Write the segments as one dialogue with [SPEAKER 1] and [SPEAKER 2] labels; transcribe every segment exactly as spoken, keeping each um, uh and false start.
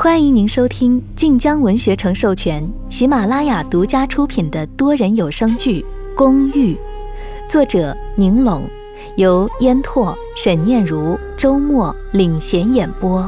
[SPEAKER 1] 欢迎您收听晋江文学城授权、喜马拉雅独家出品的多人有声剧《公寓》，作者宁拢，由烟拓、沈念如、周末领衔演播。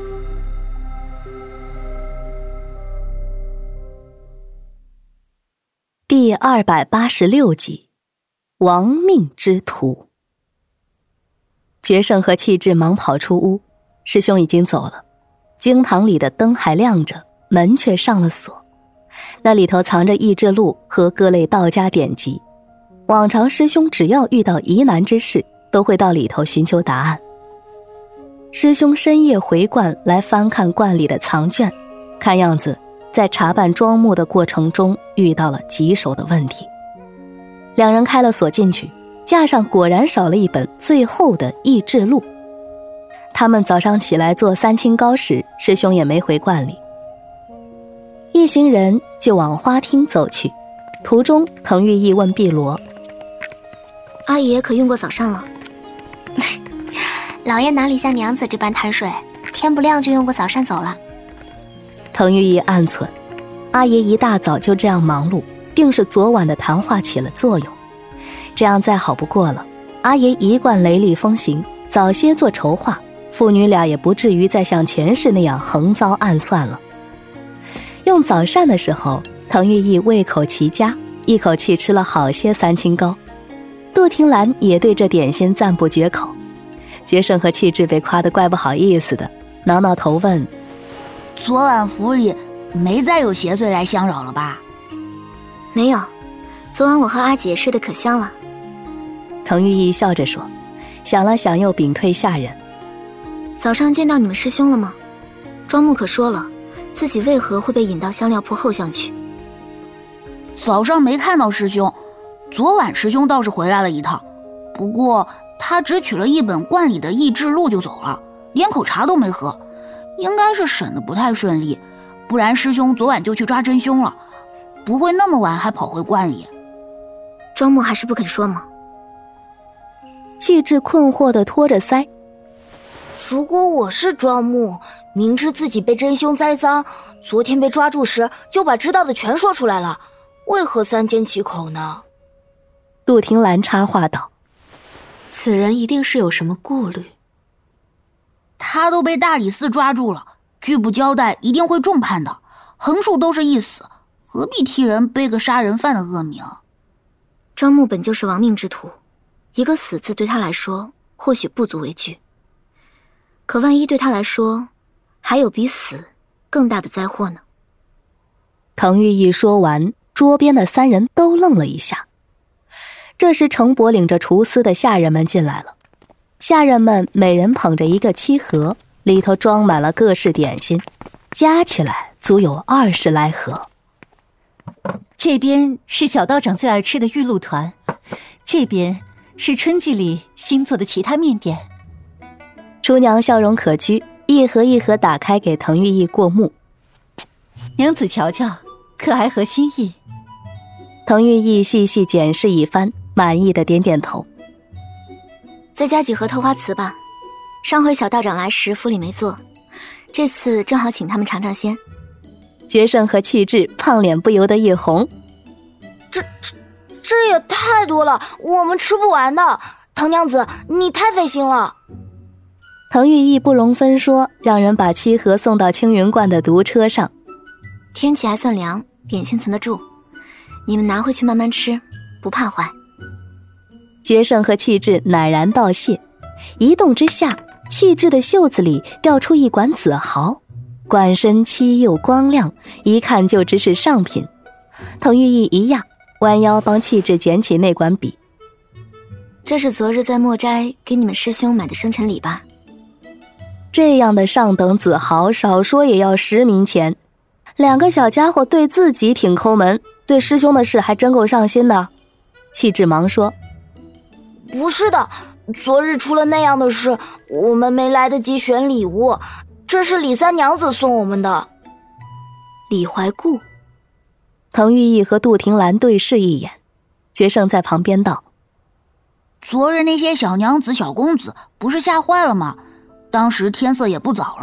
[SPEAKER 1] 第二百八十六集，亡命之徒。决胜和气质忙跑出屋，师兄已经走了。经堂里的灯还亮着，门却上了锁。那里头藏着异志录和各类道家典籍。往常师兄只要遇到疑难之事，都会到里头寻求答案。师兄深夜回观来翻看观里的藏卷，看样子在查办庄木的过程中遇到了棘手的问题。两人开了锁进去，架上果然少了一本最后的异志录。他们早上起来做三清糕时，师兄也没回观里。一行人就往花厅走去，途中滕玉意问碧罗：
[SPEAKER 2] 阿爷可用过早膳了？
[SPEAKER 3] 老爷哪里像娘子这般贪睡，天不亮就用过早膳走了。
[SPEAKER 1] 滕玉意暗忖，阿爷一大早就这样忙碌，定是昨晚的谈话起了作用。这样再好不过了，阿爷一贯雷厉风行，早些做筹划，父女俩也不至于再像前世那样横遭暗算了。用早膳的时候，滕玉意胃口齐佳，一口气吃了好些三清糕。杜婷兰也对这点心赞不绝口。决胜和气质被夸得怪不好意思的，挠挠头问：
[SPEAKER 4] 昨晚府里没再有邪祟来相扰了吧？
[SPEAKER 2] 没有，昨晚我和阿姐睡得可香了。
[SPEAKER 1] 滕玉意笑着说，想了想又屏退下人：
[SPEAKER 2] 早上见到你们师兄了吗？庄木可说了，自己为何会被引到香料铺后巷去？
[SPEAKER 4] 早上没看到师兄，昨晚师兄倒是回来了一趟，不过他只取了一本观里的异志录就走了，连口茶都没喝，应该是审得不太顺利，不然师兄昨晚就去抓真凶了，不会那么晚还跑回观里。
[SPEAKER 2] 庄木还是不肯说吗？
[SPEAKER 1] 气质困惑地托着腮：
[SPEAKER 5] 如果我是庄木，明知自己被真凶栽赃，昨天被抓住时就把知道的全说出来了，为何三缄其口呢？
[SPEAKER 1] 杜婷兰插话道：
[SPEAKER 2] 此人一定是有什么顾虑。
[SPEAKER 4] 他都被大理寺抓住了，拒不交代一定会重判的，横竖都是一死，何必替人背个杀人犯的恶名？
[SPEAKER 2] 庄木本就是亡命之徒，一个死字对他来说或许不足为惧，可万一对他来说还有比死更大的灾祸呢？
[SPEAKER 1] 滕玉意说完，桌边的三人都愣了一下。这时程伯领着厨司的下人们进来了，下人们每人捧着一个漆盒，里头装满了各式点心，加起来足有二十来盒。
[SPEAKER 6] 这边是小道长最爱吃的玉露团，这边是春季里新做的其他面点。
[SPEAKER 1] 厨娘笑容可掬，一盒一盒打开给滕玉意过目。
[SPEAKER 6] 娘子瞧瞧，可还合心意？
[SPEAKER 1] 滕玉意细细检视一番，满意的点点头。
[SPEAKER 2] 再加几盒透花瓷吧，上回小道长来时府里没做，这次正好请他们尝尝鲜。
[SPEAKER 1] 决胜和气质胖脸不由得一红：
[SPEAKER 5] 这这这也太多了，我们吃不完的。滕娘子，你太费心了。
[SPEAKER 1] 滕玉意不容分说，让人把七盒送到青云观的毒车上。
[SPEAKER 2] 天气还算凉，点心存得住，你们拿回去慢慢吃，不怕坏。
[SPEAKER 1] 决胜和气质乃然道谢，一动之下，气质的袖子里掉出一管紫毫，管身漆又光亮，一看就知是上品。滕玉意一讶，弯腰帮气质捡起那管笔：
[SPEAKER 2] 这是昨日在墨斋给你们师兄买的生辰礼吧？
[SPEAKER 1] 这样的上等紫毫，少说也要十冥钱。两个小家伙对自己挺抠门，对师兄的事还真够上心的。气质忙说：
[SPEAKER 5] 不是的，昨日出了那样的事，我们没来得及选礼物，这是李三娘子送我们的。
[SPEAKER 2] 李怀顾。
[SPEAKER 1] 滕玉意和杜婷兰对视一眼，决胜在旁边道：
[SPEAKER 4] 昨日那些小娘子小公子不是吓坏了吗？当时天色也不早了，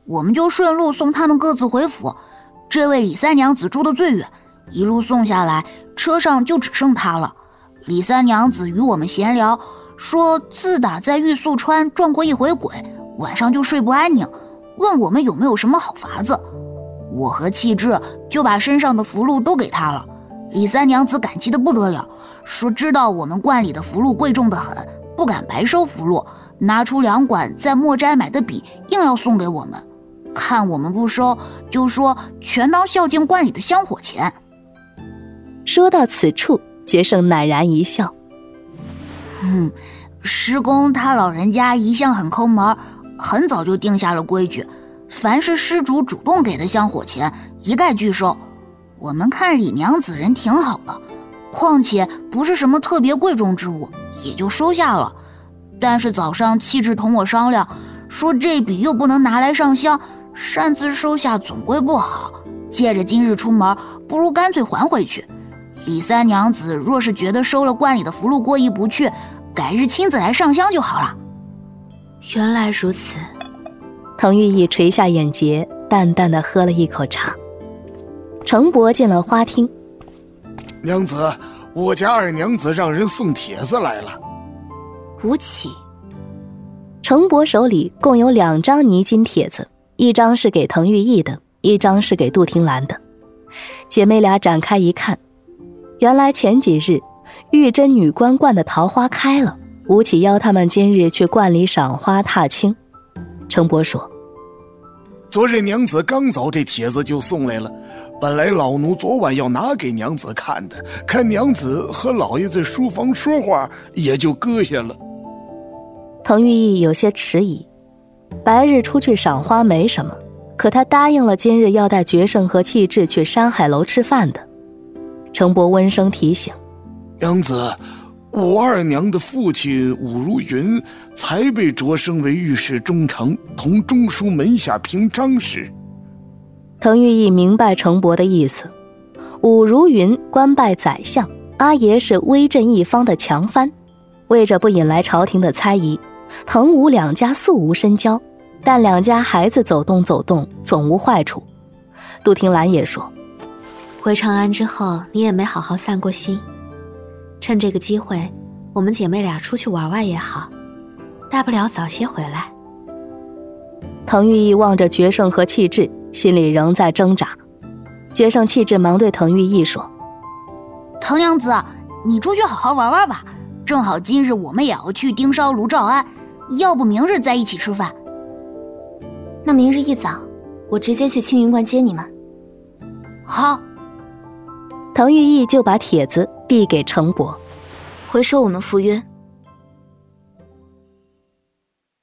[SPEAKER 4] 我们就顺路送他们各自回府。这位李三娘子住得最远，一路送下来，车上就只剩她了。李三娘子与我们闲聊，说自打在玉素川撞过一回鬼，晚上就睡不安宁，问我们有没有什么好法子。我和气质就把身上的符箓都给她了。李三娘子感激得不得了，说知道我们观里的符箓贵重得很，不敢白收符箓，拿出两管在墨斋买的笔，硬要送给我们。看我们不收，就说全当孝敬观里的香火钱。
[SPEAKER 1] 说到此处，决胜赧然一笑。
[SPEAKER 4] 嗯，师公他老人家一向很抠门，很早就定下了规矩，凡是施主主动给的香火钱，一概拒收。我们看李娘子人挺好的，况且不是什么特别贵重之物，也就收下了。但是早上气质同我商量，说这笔又不能拿来上香，擅自收下总归不好，借着今日出门，不如干脆还回去。李三娘子若是觉得收了观里的符箓过意不去，改日亲自来上香就好了。
[SPEAKER 2] 原来如此。
[SPEAKER 1] 滕玉义垂下眼睫，淡淡的喝了一口茶。程伯进了花厅。
[SPEAKER 7] 娘子，我家二娘子让人送帖子来了。
[SPEAKER 2] 吴起。
[SPEAKER 1] 程伯手里共有两张泥金帖子，一张是给滕玉义的，一张是给杜婷兰的。姐妹俩展开一看，原来前几日玉真女官观的桃花开了，吴起邀他们今日去观里赏花踏青。程伯说，
[SPEAKER 7] 昨日娘子刚走，这帖子就送来了，本来老奴昨晚要拿给娘子看的，看娘子和老爷在书房说话，也就搁下了。
[SPEAKER 1] 滕玉义有些迟疑，白日出去赏花没什么，可他答应了今日要带决胜和气质去山海楼吃饭的。程伯温声提醒，
[SPEAKER 7] 娘子，武二娘的父亲武如云才被擢升为御史中丞，同中书门下平章事。
[SPEAKER 1] 滕玉义明白程伯的意思，武如云官拜宰相，阿爷是威震一方的强藩，为着不引来朝廷的猜疑，滕武两家素无深交，但两家孩子走动走动，总无坏处。杜婷兰也说，
[SPEAKER 8] 回长安之后，你也没好好散过心，趁这个机会，我们姐妹俩出去玩玩也好，大不了早些回来。
[SPEAKER 1] 滕玉义望着决胜和气质，心里仍在挣扎。决胜气质忙对滕玉义说，
[SPEAKER 4] 滕娘子，你出去好好玩玩吧，正好今日我们也要去盯梢卢兆安，要不明日再一起吃饭。
[SPEAKER 2] 那明日一早，我直接去青云观接你们。
[SPEAKER 4] 好。
[SPEAKER 1] 滕玉义就把帖子递给程伯，
[SPEAKER 2] 回首我们赴约。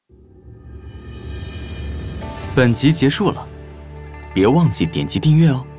[SPEAKER 9] 本集结束了，别忘记点击订阅哦。